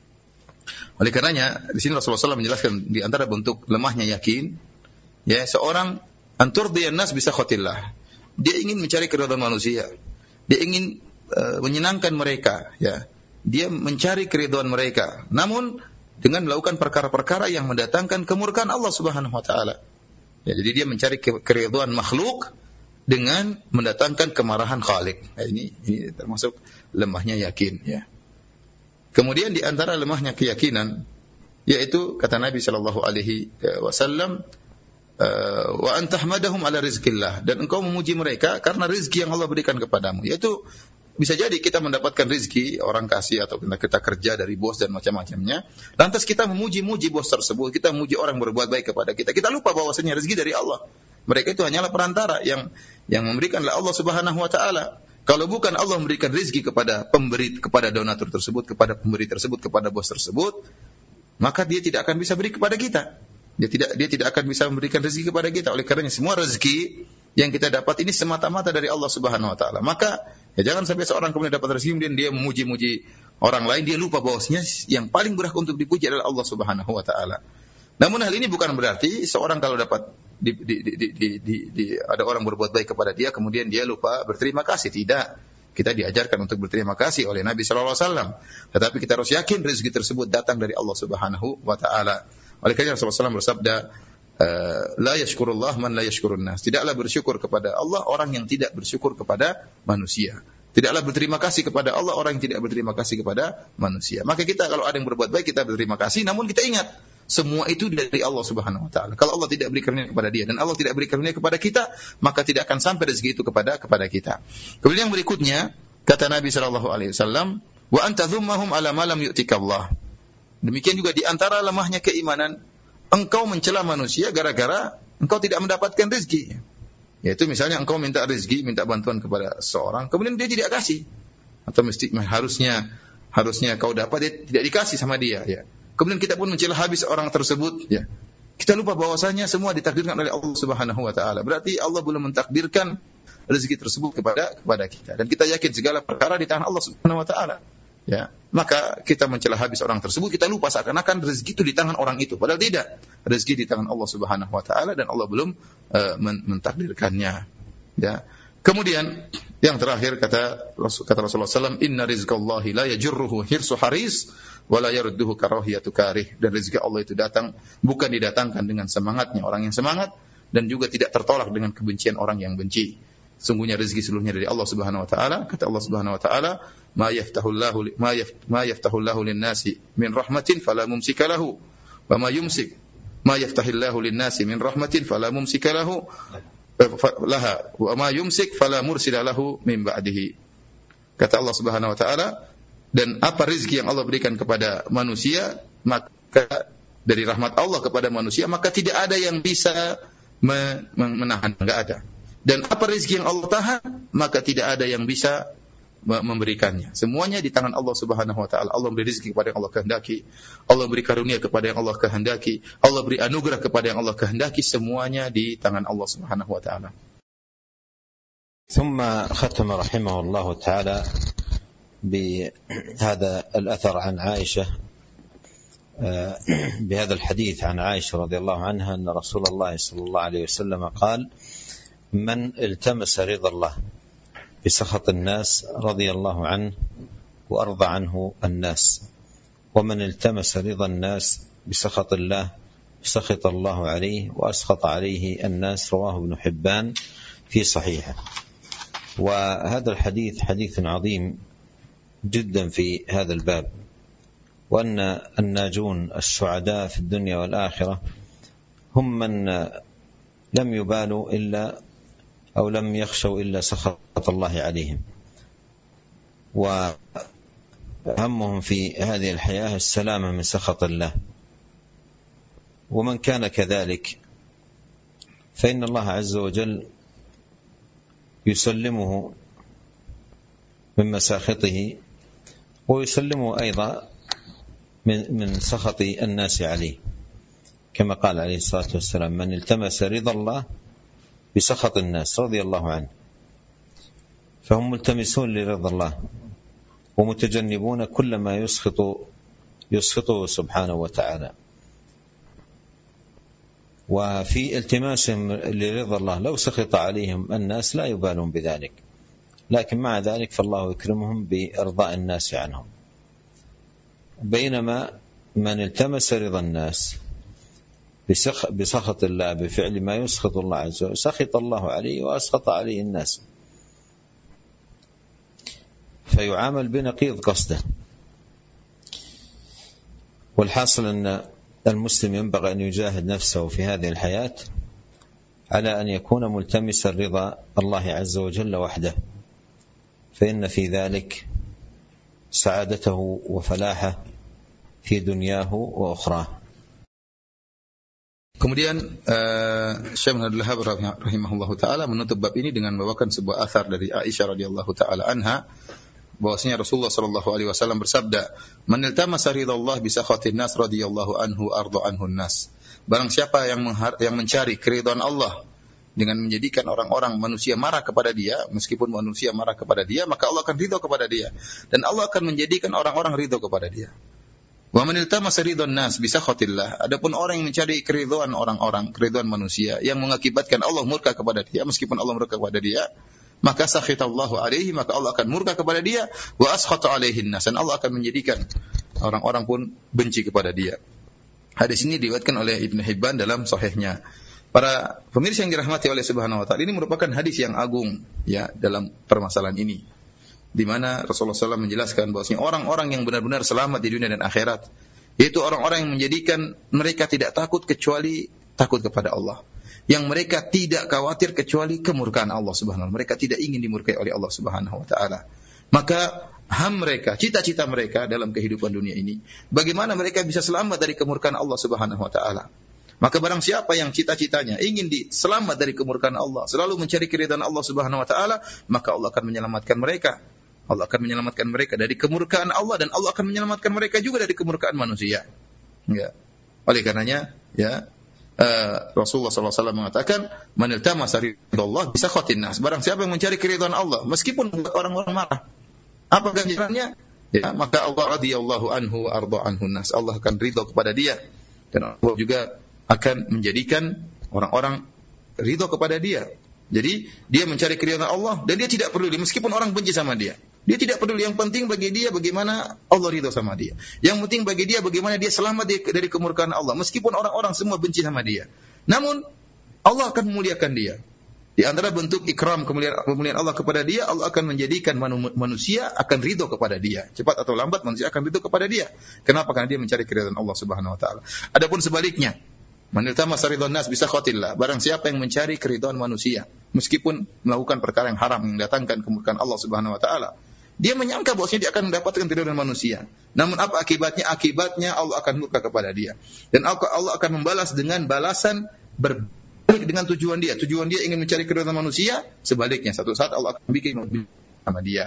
Speaker 2: Oleh karenanya di sini Rasulullah shallallahu alaihi wasallam menjelaskan di antara bentuk lemahnya yakin, ya, seorang antur diyan nas bisa khotillah. Dia ingin mencari keridhaan manusia. Dia ingin Uh, menyenangkan mereka, ya. Dia mencari keridhaan mereka, namun dengan melakukan perkara-perkara yang mendatangkan kemurkaan Allah Subhanahu wa taala. Ya, jadi dia mencari keridhaan makhluk dengan mendatangkan kemarahan Khalik. Nah, ini ini termasuk lemahnya yakin, ya. Kemudian di antara lemahnya keyakinan yaitu kata Nabi sallallahu alaihi wasallam, wa antahmadahum ala rizqillah, dan engkau memuji mereka karena rezeki yang Allah berikan kepadamu. Yaitu bisa jadi kita mendapatkan rezeki, orang kasih atau kita, kita kerja dari bos dan macam-macamnya. Lantas kita memuji-muji bos tersebut, kita memuji orang berbuat baik kepada kita. Kita lupa bahwasanya rezeki dari Allah. Mereka itu hanyalah perantara yang yang memberikanlah Allah Subhanahu wa taala. Kalau bukan Allah memberikan rezeki kepada pemberi, kepada donatur tersebut, kepada pemberi tersebut, kepada bos tersebut, maka dia tidak akan bisa beri kepada kita. Dia tidak dia tidak akan bisa memberikan rezeki kepada kita. Oleh karenanya semua rezeki yang kita dapat ini semata-mata dari Allah Subhanahu wa taala. Maka ya jangan sampai seorang kemudian dapat rezeki kemudian dia memuji-muji orang lain, dia lupa bahwasanya yang paling berhak untuk dipuji adalah Allah Subhanahu wa taala. Namun hal ini bukan berarti seorang kalau dapat di, di, di, di, di, di, di, ada orang berbuat baik kepada dia kemudian dia lupa berterima kasih. Tidak. Kita diajarkan untuk berterima kasih oleh Nabi sallallahu alaihi wasallam. Tetapi kita harus yakin rezeki tersebut datang dari Allah Subhanahu wa taala. Oleh karena Rasulullah shallallahu alaihi wasallam bersabda, la yashkurullah man la yashkurun nas. Tidaklah bersyukur kepada Allah orang yang tidak bersyukur kepada manusia. Tidaklah berterima kasih kepada Allah orang yang tidak berterima kasih kepada manusia. Maka kita kalau ada yang berbuat baik kita berterima kasih, namun kita ingat semua itu dari Allah Subhanahu wa taala. Kalau Allah tidak beri karunia kepada dia dan Allah tidak beri karunia kepada kita, maka tidak akan sampai rezeki itu kepada kepada kita. Kemudian yang berikutnya kata Nabi sallallahu alaihi wasallam, wa anta dhummahum ala ma lam yu'tika Allah. Demikian juga di antara lemahnya keimanan, engkau mencela manusia gara-gara engkau tidak mendapatkan rezeki. Yaitu misalnya engkau minta rezeki, minta bantuan kepada seorang, kemudian dia tidak kasih. Atau mesti harusnya harusnya kau dapat, dia tidak dikasih sama dia, ya. Kemudian kita pun mencela habis orang tersebut, ya. Kita lupa bahwasanya semua ditakdirkan oleh Allah Subhanahu wa taala. Berarti Allah belum mentakdirkan rezeki tersebut kepada kepada kita, dan kita yakin segala perkara di tangan Allah Subhanahu wa taala. Ya, maka kita mencela habis orang tersebut, kita lupa seakan-akan rezeki itu di tangan orang itu, padahal tidak. Rezeki di tangan Allah Subhanahu wa taala dan Allah belum uh, mentakdirkannya. Ya. Kemudian yang terakhir kata kata Rasulullah sallallahu alaihi wasallam, inna rizqallahi la yajurruhu hirsu haris wa la yarudduhu karahiyatu karih. Dan rezeki Allah itu datang bukan didatangkan dengan semangatnya orang yang semangat, dan juga tidak tertolak dengan kebencian orang yang benci. Sungguhnya rezeki seluruhnya dari Allah Subhanahu wa taala. Kata Allah Subhanahu wa taala, ma yaftahullahu ma yaf ma yaftahullahu lin-nasi min rahmatin fala mumsika lahu wa ma yumsik ma yaftahillahu lin-nasi min rahmatin fala mumsika lahu laha wa ma yumsik fala mursila lahu min ba'dihi. Kata Allah Subhanahu wa taala, dan apa rezeki yang Allah berikan kepada manusia, maka dari rahmat Allah kepada manusia, maka tidak ada yang bisa menahan, enggak ada. Dan apa rezeki yang Allah tahan, maka tidak ada yang bisa memberikannya. Semuanya di tangan Allah Subhanahu wa taala. Allah beri rezeki kepada yang Allah kehendaki, Allah beri karunia kepada yang Allah kehendaki, Allah beri anugerah kepada yang Allah kehendaki, semuanya di tangan Allah Subhanahu wa taala.
Speaker 1: ثم ختم رحمه الله تعالى بهذا الأثر عن عائشة بهذا الحديث عن عائشة رضي الله عنها أن رسول الله صلى الله عليه وسلم قال: من التمس رضا الله بسخط الناس رضي الله عنه وأرضى عنه الناس، ومن التمس رضا الناس بسخط الله سخط الله عليه وأسخط عليه الناس. رواه ابن حبان في صحيحه. وهذا الحديث حديث عظيم جدا في هذا الباب، وأن الناجون السعداء في الدنيا والآخرة هم من لم يبالوا إلا أو لم يخشوا إلا سخط الله عليهم، وهمهم في هذه الحياة السلامة من سخط الله. ومن كان كذلك فإن الله عز وجل يسلمه من مساخطه ويسلمه أيضا من من سخط الناس عليه، كما قال عليه الصلاة والسلام: من التمس رضا الله بسخط الناس رضي الله عنه. فهم ملتمسون لرضا الله ومتجنبون كل ما يسخط يسخطه سبحانه وتعالى. وفي التماسهم لرضا الله لو سخط عليهم الناس لا يبالون بذلك، لكن مع ذلك فالله يكرمهم بإرضاء الناس عنهم. بينما من التمس رضا الناس بسخط الله بفعل ما يسخط الله عز وجل سخط الله عليه وأسخط عليه الناس، فيعامل بنقيض قصده. والحاصل أن المسلم ينبغي أن يجاهد نفسه في هذه الحياة على أن يكون ملتمسا رضا الله عز وجل وحده، فإن في ذلك سعادته وفلاحه في دنياه وأخراه.
Speaker 2: Kemudian uh, Syekh Abdul Wahhab rahimahullahu taala menutup bab ini dengan membawakan sebuah athar dari Aisyah radhiyallahu taala anha, bahwasanya Rasulullah sallallahu alaihi wasallam bersabda, "Man iltamasa ridallah bi sakhatin nas radhiyallahu anhu arda anhu nas." Barang siapa yang menghar- yang mencari keridhaan Allah dengan menjadikan orang-orang manusia marah kepada dia, meskipun manusia marah kepada dia, maka Allah akan ridha kepada dia dan Allah akan menjadikan orang-orang ridha kepada dia. Wa man iltamasa ridwan nas bi sakhatillah. Adapun orang yang mencari keridhaan orang-orang, keridhaan manusia yang mengakibatkan Allah murka kepada dia, meskipun Allah murka kepada dia, maka sakhitallahu alaihi, maka Allah akan murka kepada dia, wa askhata alaihin nas, dan Allah akan menjadikan orang-orang pun benci kepada dia. Hadis ini diriwayatkan oleh Ibnu Hibban dalam sahihnya. Para pemirsa yang dirahmati oleh Subhanahu wa taala, ini merupakan hadis yang agung ya dalam permasalahan ini, di mana Rasulullah sallallahu alaihi wasallam menjelaskan bahwasanya orang-orang yang benar-benar selamat di dunia dan akhirat, yaitu orang-orang yang menjadikan mereka tidak takut kecuali takut kepada Allah, yang mereka tidak khawatir kecuali kemurkaan Allah Subhanahu wa taala. Mereka tidak ingin dimurkai oleh Allah Subhanahu wa taala. Maka ham mereka, cita-cita mereka dalam kehidupan dunia ini, bagaimana mereka bisa selamat dari kemurkaan Allah Subhanahu wa taala. Maka barang siapa yang cita-citanya ingin selamat dari kemurkaan Allah, selalu mencari keridhaan Allah Subhanahu wa taala, maka Allah akan menyelamatkan mereka. Allah akan menyelamatkan mereka dari kemurkaan Allah, dan Allah akan menyelamatkan mereka juga dari kemurkaan manusia. Ya. Oleh karenanya, ya, uh, Rasulullah sallallahu alaihi wasallam mengatakan, "Man iltamasa ridallah bi sakhatin nas." Barang siapa yang mencari keridhaan Allah meskipun orang-orang marah, apa ganjarannya? Ya, maka Allah radhiyallahu anhu wa arda anhu nas. Allah akan ridha kepada dia, dan Allah juga akan menjadikan orang-orang ridha kepada dia. Jadi dia mencari keridhaan Allah dan dia tidak peduli meskipun orang benci sama dia. Dia tidak peduli, yang penting bagi dia bagaimana Allah ridha sama dia. Yang penting bagi dia bagaimana dia selamat dari kemurkaan Allah meskipun orang-orang semua benci sama dia. Namun Allah akan memuliakan dia. Di antara bentuk ikram kemuliaan Allah kepada dia, Allah akan menjadikan manusia akan ridha kepada dia. Cepat atau lambat manusia akan ridha kepada dia. Kenapa? Karena dia mencari keridhaan Allah Subhanahu wa taala. Adapun sebaliknya, man iltamasa ridwan nas bi sakhatillah, barang siapa yang mencari keridhaan manusia meskipun melakukan perkara yang haram yang mendatangkan kemurkaan Allah Subhanahu wa taala, dia menyangka bahwasanya dia akan mendapatkan keridhaan manusia. Namun apa akibatnya? Akibatnya Allah akan murka kepada dia. Dan Allah akan membalas dengan balasan berbalik dengan tujuan dia. Tujuan dia ingin mencari keridhaan manusia, sebaliknya satu saat Allah akan bikin sama dia.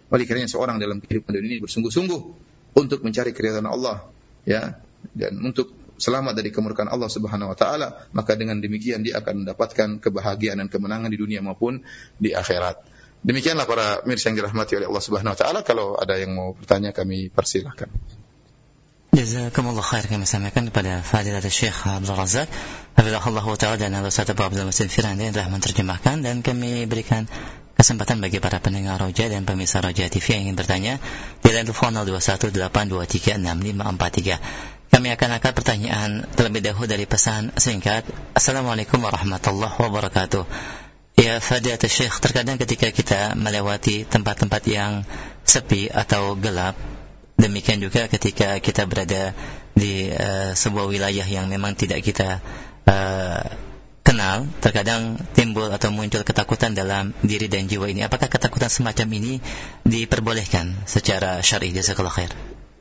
Speaker 2: Oleh karenanya seorang dalam kehidupan dunia ini bersungguh-sungguh untuk mencari keridhaan Allah, ya, dan untuk selamat dari kemurkaan Allah Subhanahu wa taala, maka dengan demikian dia akan mendapatkan kebahagiaan dan kemenangan di dunia maupun di akhirat. Demikianlah para mirsa yang dirahmati oleh Allah Subhanahu wa taala. Kalau ada yang mau bertanya kami persilahkan.
Speaker 3: Jazakumullah khair, kami sampaikan kepada Fadilat Syekh Abdul Razak hafizahullah taala dan Al-Ustaz Abu Abdul Musin Firandi yang telah menerjemahkan, dan kami berikan kesempatan bagi para pendengar Roja dan pemirsa Roja T V yang ingin bertanya di line telepon nol dua satu delapan dua tiga enam lima empat tiga. Kami akan angkat pertanyaan terlebih dahulu dari pesan singkat. Assalamualaikum warahmatullahi wabarakatuh. Ya Fadilat Syekh, terkadang ketika kita melewati tempat-tempat yang sepi atau gelap, demikian juga ketika kita berada di uh, sebuah wilayah yang memang tidak kita uh, kenal, terkadang timbul atau muncul ketakutan dalam diri dan jiwa ini. Apakah ketakutan semacam ini diperbolehkan secara syar'i? Jazakallahu khair.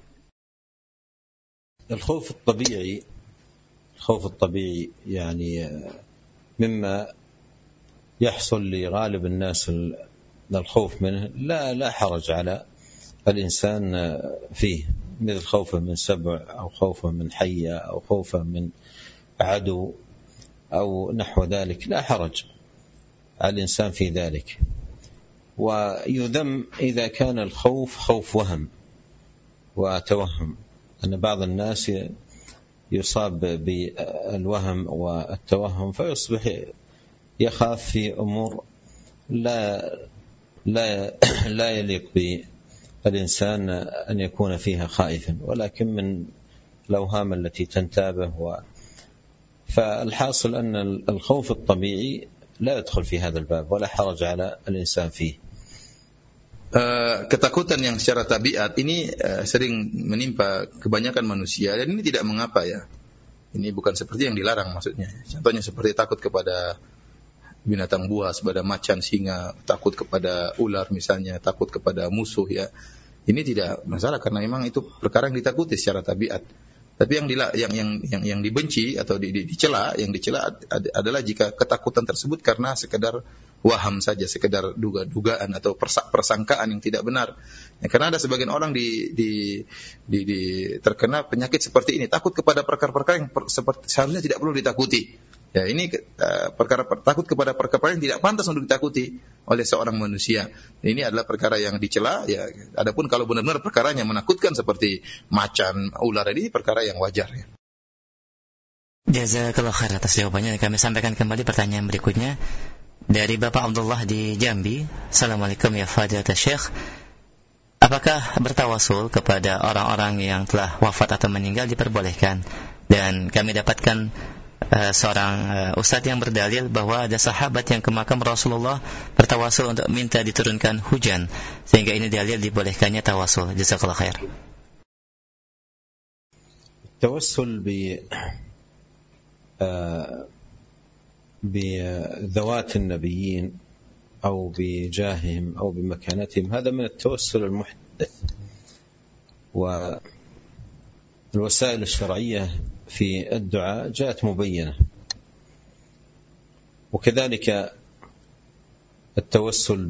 Speaker 1: الخوف الطبيعي الخوف الطبيعي يعني مما يحصل لغالب الناس الخوف منه لا لا حرج على الإنسان فيه، مثل خوفه من سبع أو خوفه من حية أو خوفه من عدو أو نحو ذلك، لا حرج على الإنسان في ذلك. ويذم إذا كان الخوف خوف وهم وتوهم، أن بعض الناس يصاب بالوهم والتوهم فيصبح يخاف في أمور لا لا لا يليق بالإنسان أن يكون فيها خائفا، ولكن من الأوهام التي تنتابه و فالحاصل أن الخوف الطبيعي لا يدخل في هذا الباب ولا حرج على الإنسان فيه.
Speaker 2: Uh, ketakutan yang secara tabiat ini uh, sering menimpa kebanyakan manusia, dan ini tidak mengapa ya. Ini bukan seperti yang dilarang maksudnya. Contohnya seperti takut kepada binatang buas, kepada macan, singa, takut kepada ular misalnya, takut kepada musuh ya. Ini tidak masalah karena memang itu perkara yang ditakuti secara tabiat. Tapi yang dila, yang yang yang yang dibenci atau di, di, dicela, yang dicela ad, adalah jika ketakutan tersebut karena sekedar waham saja, sekedar duga-dugaan atau persangkaan yang tidak benar. Ya, karena ada sebagian orang di, di, di, di terkena penyakit seperti ini, takut kepada perkara-perkara yang per, seperti, seharusnya tidak perlu ditakuti. Ya, ini uh, perkara takut kepada perkara yang tidak pantas untuk ditakuti oleh seorang manusia. Ini adalah perkara yang dicela. Ya, adapun kalau benar-benar perkaranya menakutkan seperti macan, ular, ini perkara yang wajar. Ya.
Speaker 3: Jazakallahu khair atas jawabannya. Kami sampaikan kembali pertanyaan berikutnya dari Bapak Abdullah di Jambi. Assalamualaikum ya Fadilat Syekh. Apakah bertawasul kepada orang-orang yang telah wafat atau meninggal diperbolehkan? Dan kami dapatkan Uh, seorang uh, ustaz yang berdalil bahwa ada sahabat yang ke makam Rasulullah bertawasul untuk minta diturunkan hujan, sehingga ini dalil dibolehkannya tawasul. Jazakallahu khair.
Speaker 1: التوسل ب بذوات النبيين أو بجاههم أو بمكانتهم هذا من التوسل المحدث، والوسائل الشرعية في الدعاء جاءت مبينة، وكذلك التوسل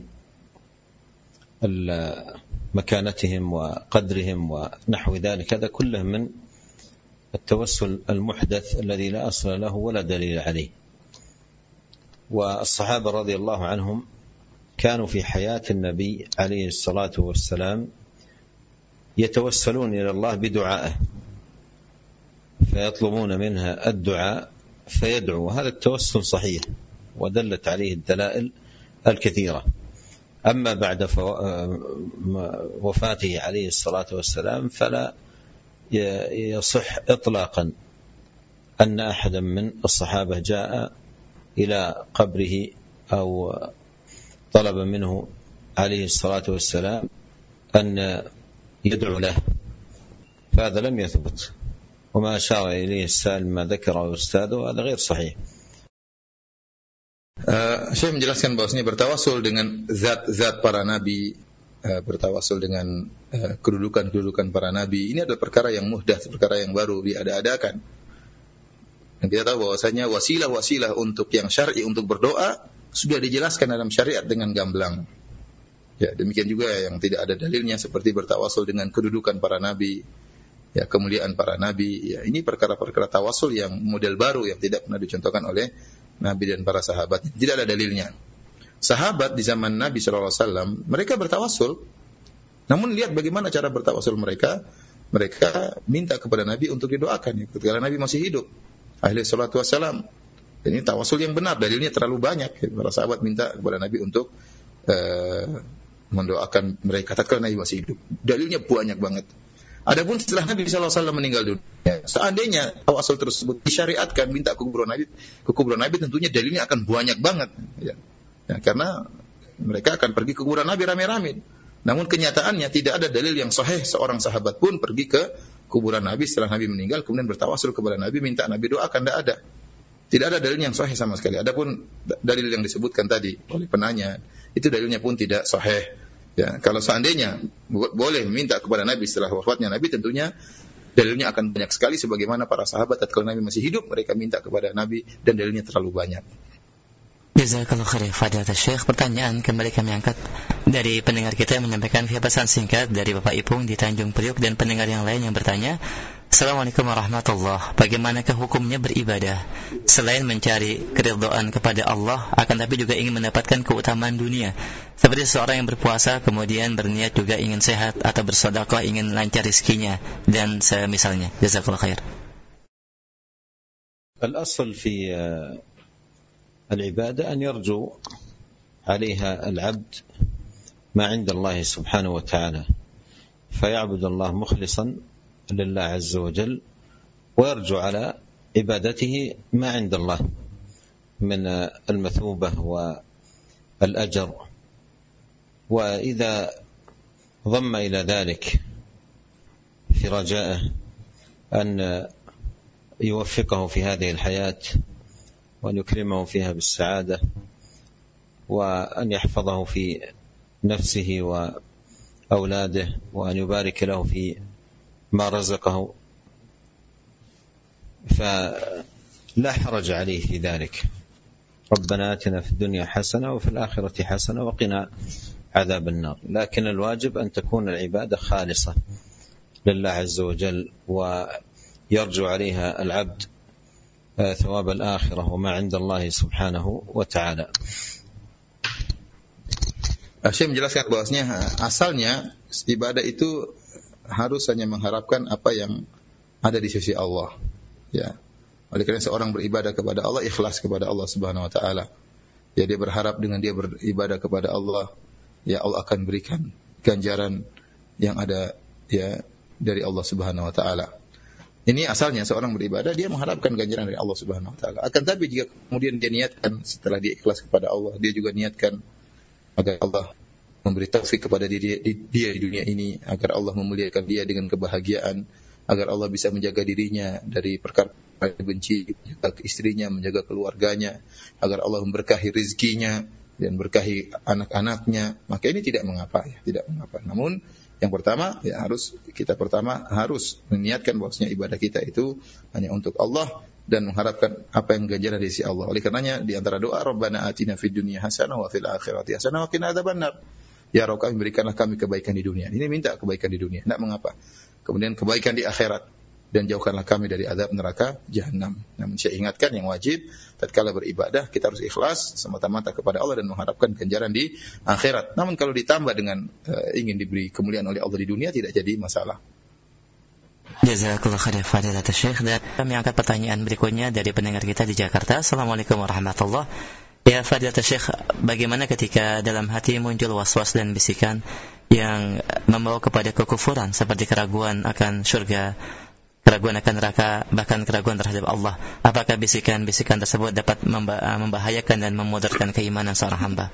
Speaker 1: بمكانتهم وقدرهم ونحو ذلك، هذا كله من التوسل المحدث الذي لا أصل له ولا دليل عليه. والصحابة رضي الله عنهم كانوا في حياة النبي عليه الصلاة والسلام يتوسلون إلى الله بدعائه، فيطلبون منها الدعاء فيدعو، وهذا التوسل صحيح ودلت عليه الدلائل الكثيرة. أما بعد وفاته عليه الصلاة والسلام فلا يصح إطلاقا أن أحدا من الصحابة جاء إلى قبره أو طلب منه عليه الصلاة والسلام أن يدعو له، فهذا لم يثبت، وما أشار إليه السائل ما ذكره أستاذه هذا غير صحيح.
Speaker 2: Uh, saya menjelaskan bahwasanya bertawasul dengan zat-zat para nabi, uh, bertawasul dengan uh, kedudukan-kedudukan para nabi, ini adalah perkara yang muhdath, perkara yang baru diada-adakan. Dan kita tahu bahwasanya wasilah-wasilah untuk yang syar'i untuk berdoa sudah dijelaskan dalam syariat dengan gamblang. Ya, demikian juga yang tidak ada dalilnya seperti bertawasul dengan kedudukan para nabi, ya, kemuliaan para nabi. Ya, ini perkara-perkara tawasul yang model baru yang tidak pernah dicontohkan oleh nabi dan para sahabat. Tidak ada dalilnya. Sahabat di zaman Nabi sallallahu alaihi wasallam, mereka bertawasul. Namun lihat bagaimana cara bertawasul mereka. Mereka minta kepada Nabi untuk didoakan ketika Nabi masih hidup. Alaihi salatu wassalam. Ini tawasul yang benar, dalilnya terlalu banyak. Para sahabat minta kepada Nabi untuk uh, mendoakan mereka tatkala Nabi masih hidup. Dalilnya banyak banget. Adapun setelah Nabi sallallahu alaihi wasallam meninggal dunia, seandainya tawasul tersebut disyariatkan minta ke kuburan Nabi, ke kuburan Nabi tentunya dalilnya akan banyak banget. Ya. Ya, karena mereka akan pergi ke kuburan Nabi rame-rame. Namun kenyataannya tidak ada dalil yang sahih seorang sahabat pun pergi ke kuburan Nabi setelah Nabi meninggal kemudian bertawasul kepada Nabi minta Nabi doakan, tidak ada. Tidak ada dalil yang sahih sama sekali. Adapun dalil yang disebutkan tadi oleh penanya, itu dalilnya pun tidak sahih. Ya, kalau seandainya boleh minta kepada Nabi setelah wafatnya Nabi, tentunya dalilnya akan banyak sekali sebagaimana para sahabat tatkala Nabi masih hidup mereka minta kepada Nabi dan dalilnya terlalu banyak.
Speaker 3: Jazakallahu khairan Fadilat Syekh. Pertanyaan kembali kami angkat dari pendengar kita yang menyampaikan via pesan singkat dari Bapak Ipung di Tanjung Priok dan pendengar yang lain yang bertanya, Assalamualaikum warahmatullahi wabarakatuh. Bagaimanakah hukumnya beribadah selain mencari keridhaan kepada Allah akan tapi juga ingin mendapatkan keutamaan dunia? Seperti seorang yang berpuasa kemudian berniat juga ingin sehat atau bersedekah ingin lancar rezekinya dan semisalnya. Jazakallahu khair.
Speaker 1: Al-asl fi العبادة أن يرجو عليها العبد ما عند الله سبحانه وتعالى فيعبد الله مخلصا لله عز وجل ويرجو على عبادته ما عند الله من المثوبة والأجر وإذا ضم إلى ذلك في رجائه أن يوفقه في هذه الحياة وأن يكرمه فيها بالسعادة وأن يحفظه في نفسه وأولاده وأن يبارك له في ما رزقه فلا حرج عليه في ذلك. ربنا آتنا في الدنيا حسنة وفي الآخرة حسنة وقنا عذاب النار. لكن الواجب أن تكون العبادة خالصة لله عز وجل ويرجو عليها العبد ثواب الآخرة وما عند الله سبحانه وتعالى.
Speaker 2: Syekh menjelaskan bahwasanya asalnya ibadah itu harus hanya mengharapkan apa yang ada di sisi Allah. Ya. Oleh karena seorang beribadah kepada Allah ikhlas kepada Allah Subhanahu wa taala. Ya, dia berharap dengan dia beribadah kepada Allah, ya Allah akan berikan ganjaran yang ada ya dari Allah Subhanahu wa taala. Ini asalnya seorang beribadah dia mengharapkan ganjaran dari Allah Subhanahu wa taala. Akan tapi jika kemudian dia niatkan setelah dia ikhlas kepada Allah, dia juga niatkan agar Allah memberi taufik kepada dia, dia di dunia ini, agar Allah memuliakan dia dengan kebahagiaan, agar Allah bisa menjaga dirinya dari perkara yang benci, menjaga istrinya, menjaga keluarganya, agar Allah memberkahi rezekinya dan berkahi anak-anaknya, maka ini tidak mengapa ya, tidak mengapa. Namun yang pertama ya harus kita pertama harus meniatkan bahwasanya ibadah kita itu hanya untuk Allah dan mengharapkan apa yang ganjaran dari sisi Allah. Oleh karenanya di antara doa Rabbana atina fid dunya hasanah wa fil akhirati hasanah wa qina adzabannar. Ya Rabb kami berikanlah kami kebaikan di dunia. Ini minta kebaikan di dunia, tidak mengapa. Kemudian kebaikan di akhirat dan jauhkanlah kami dari azab neraka jahanam. Namun saya ingatkan yang wajib tatkala beribadah kita harus ikhlas semata-mata kepada Allah dan mengharapkan ganjaran di akhirat. Namun kalau ditambah dengan uh, ingin diberi kemuliaan oleh Allah di dunia tidak jadi masalah.
Speaker 3: Jazakallahu khairan Fadilat Syekh. Dan kami angkat pertanyaan berikutnya dari pendengar kita di Jakarta. Assalamualaikum warahmatullahi wabarakatuh. Ya Fadilat Syekh, bagaimana ketika dalam hati muncul was-was dan bisikan yang membawa kepada kekufuran seperti keraguan akan surga, keraguan akan neraka, bahkan keraguan terhadap Allah? Apakah bisikan-bisikan tersebut dapat membahayakan dan memudaratkan keimanan seorang hamba?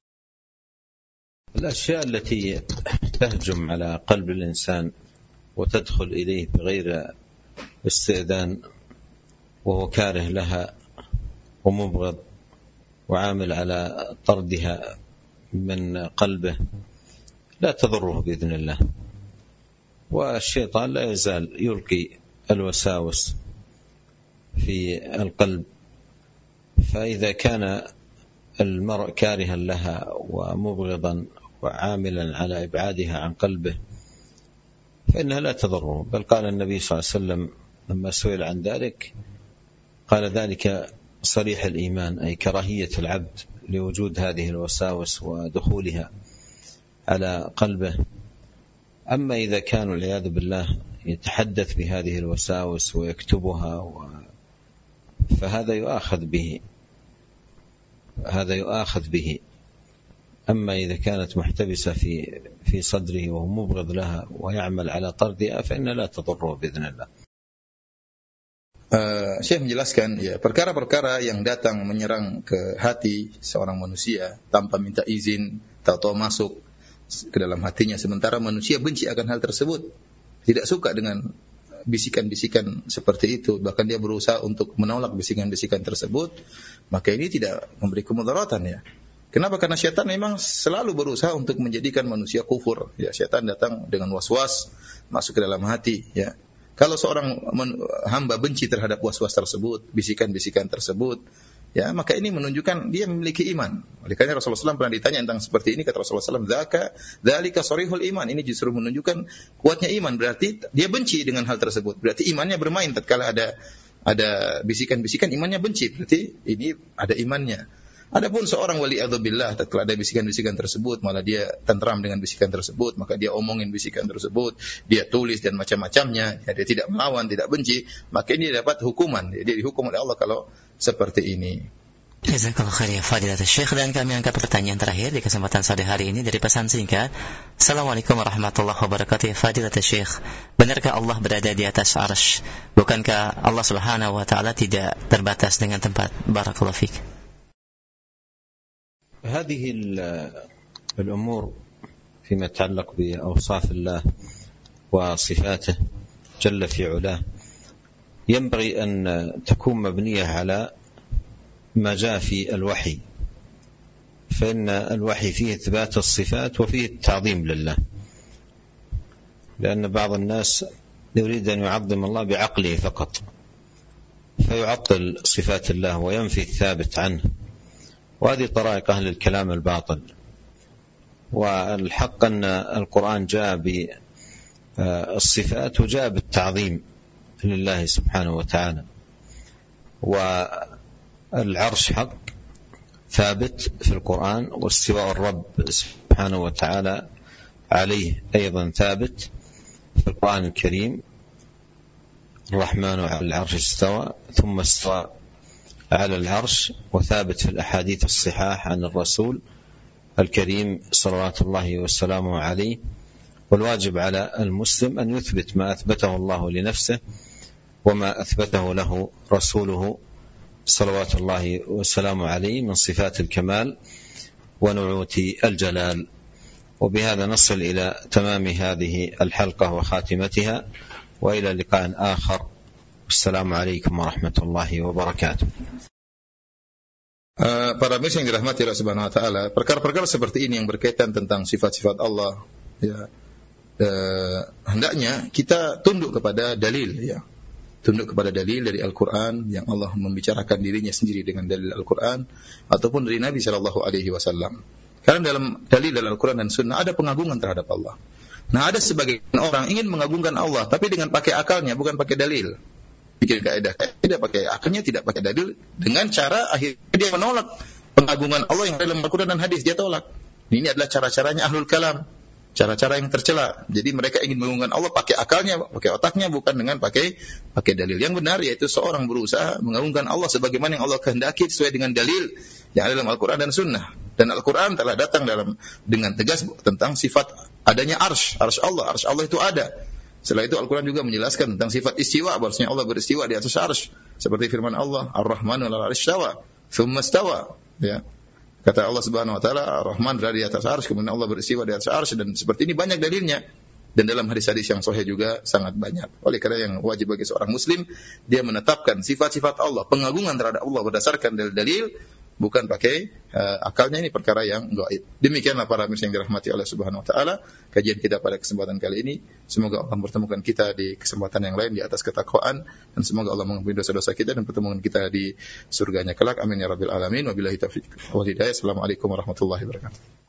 Speaker 1: الأشياء التي تهجم على قلب الإنسان وتدخل إليه بغير استئذان وهو كاره لها ومبغض وعامل على طردها من قلبه لا تضره بإذن الله. والشيطان لا يزال يلقي الوساوس في القلب، فإذا كان المرء كارها لها ومبغضا وعاملا على إبعادها عن قلبه فإنها لا تضره. بل قال النبي صلى الله عليه وسلم لما سئل عن ذلك قال ذلك صريح الإيمان، أي كراهية العبد لوجود هذه الوساوس ودخولها على قلبه. أما إذا كان والعياذ بالله يتحدث بهذه الوساوس ويكتبها و... فهذا يؤاخذ به هذا يؤاخذ به. أما إذا كانت محتبسة في في صدره وهو مبغض لها ويعمل على طردها فإن لا تضره بإذن الله.
Speaker 2: Uh, Syekh menjelaskan ya, perkara-perkara yang datang menyerang ke hati seorang manusia tanpa minta izin, tahu-tahu masuk ke dalam hatinya, sementara manusia benci akan hal tersebut, tidak suka dengan bisikan-bisikan seperti itu, bahkan dia berusaha untuk menolak bisikan-bisikan tersebut, maka ini tidak memberi kemudaratan ya. Kenapa? Karena syaitan memang selalu berusaha untuk menjadikan manusia kufur. Ya, syaitan datang dengan was-was masuk ke dalam hati ya. Kalau seorang hamba benci terhadap was-was tersebut, bisikan-bisikan tersebut, ya maka ini menunjukkan dia memiliki iman. Oleh karena Rasulullah shallallahu alaihi wasallam pernah ditanya tentang seperti ini, kata Rasulullah shallallahu alaihi wasallam, "Dzaka dzalika sharihul iman." Ini justru menunjukkan kuatnya iman, berarti dia benci dengan hal tersebut. Berarti imannya bermain tatkala ada ada bisikan-bisikan, imannya benci. Berarti ini ada imannya. Adapun seorang wali'adzubillah tatkala ada bisikan-bisikan tersebut malah dia tentram dengan bisikan tersebut, maka dia omongin bisikan tersebut, dia tulis dan macam-macamnya, ya, dia tidak melawan, tidak benci, maka ini dia dapat hukuman, dia dihukum oleh Allah kalau seperti ini.
Speaker 3: Jazakallahu khair ya Fadilatul Syekh. Dan kami angkat pertanyaan terakhir di kesempatan sore hari ini dari pesan singkat. Assalamualaikum warahmatullahi wabarakatuh. Ya Fadilatul Syekh, benarkah Allah berada di atas arsy? Bukankah Allah Subhanahu wa taala tidak terbatas dengan tempat? Barakallahu fik.
Speaker 1: هذه الأمور فيما يتعلق بأوصاف الله وصفاته جل في علاه ينبغي أن تكون مبنية على ما جاء في الوحي، فإن الوحي فيه إثبات الصفات وفيه التعظيم لله، لأن بعض الناس يريد أن يعظم الله بعقله فقط فيعطل صفات الله وينفي الثابت عنه، وهذه طرائق أهل الكلام الباطل. والحق أن القرآن جاء بالصفات وجاء بالتعظيم لله سبحانه وتعالى، والعرش حق ثابت في القرآن، واستواء الرب سبحانه وتعالى عليه أيضا ثابت في القرآن الكريم، الرحمن على العرش استوى ثم استوى على العرش، وثابت في الأحاديث الصحاح عن الرسول الكريم صلوات الله وسلامه عليه. والواجب على المسلم أن يثبت ما أثبته الله لنفسه وما أثبته له رسوله صلوات الله وسلامه عليه من صفات الكمال ونعوت الجلال. وبهذا نصل إلى تمام هذه الحلقة وخاتمتها، وإلى لقاء آخر. Assalamualaikum warahmatullahi wabarakatuh.
Speaker 2: Uh, para mirsa yang dirahmati Allah Subhanahu wa taala, perkara-perkara seperti ini yang berkaitan tentang sifat-sifat Allah, ya, uh, hendaknya kita tunduk kepada dalil, ya. Tunduk kepada dalil dari Al-Qur'an yang Allah membicarakan dirinya sendiri dengan dalil Al-Qur'an ataupun dari Nabi sallallahu alaihi wasallam. Karena dalam dalil dalam Al-Qur'an dan Sunnah ada pengagungan terhadap Allah. Nah, ada sebagian orang ingin mengagungkan Allah tapi dengan pakai akalnya, bukan pakai dalil. Bikin kaidah, tidak pakai akalnya, tidak pakai dalil, dengan cara akhirnya dia menolak pengagungan Allah yang dalam Al-Quran dan hadis, dia tolak. Ini adalah cara-caranya ahlul kalam, cara-cara yang tercela. Jadi mereka ingin mengagungkan Allah pakai akalnya, pakai otaknya, bukan dengan pakai pakai dalil. Yang benar yaitu seorang berusaha mengagungkan Allah sebagaimana yang Allah kehendaki sesuai dengan dalil yang ada dalam Al-Quran dan Sunnah. Dan Al-Quran telah datang dalam dengan tegas tentang sifat adanya arsy, arsy Allah, arsy Allah itu ada. Setelah itu Al-Quran juga menjelaskan tentang sifat istiwa, bahwasanya Allah beristiwa di atas arsy, seperti firman Allah, Ar-Rahmanu 'alal 'arsy istawa, tsumma istawa, ya. Kata Allah Subhanahu wa taala, Ar-Rahman berada di atas arsy, kemudian Allah beristiwa di atas arsy, dan seperti ini banyak dalilnya. Dan dalam hadis-hadis yang sahih juga sangat banyak. Oleh karena yang wajib bagi seorang muslim, dia menetapkan sifat-sifat Allah, pengagungan terhadap Allah berdasarkan dalil-dalil, bukan pakai uh, akalnya. Ini perkara yang gaib. Demikianlah para mirsa yang dirahmati Allah Subhanahu wa taala, kajian kita pada kesempatan kali ini. Semoga Allah mempertemukan kita di kesempatan yang lain di atas ketakwaan, dan semoga Allah mengampuni dosa-dosa kita dan pertemuan kita di surganya kelak. Amin ya rabbil alamin. Wabillahi taufiq wal hidayah. Assalamualaikum warahmatullahi wabarakatuh.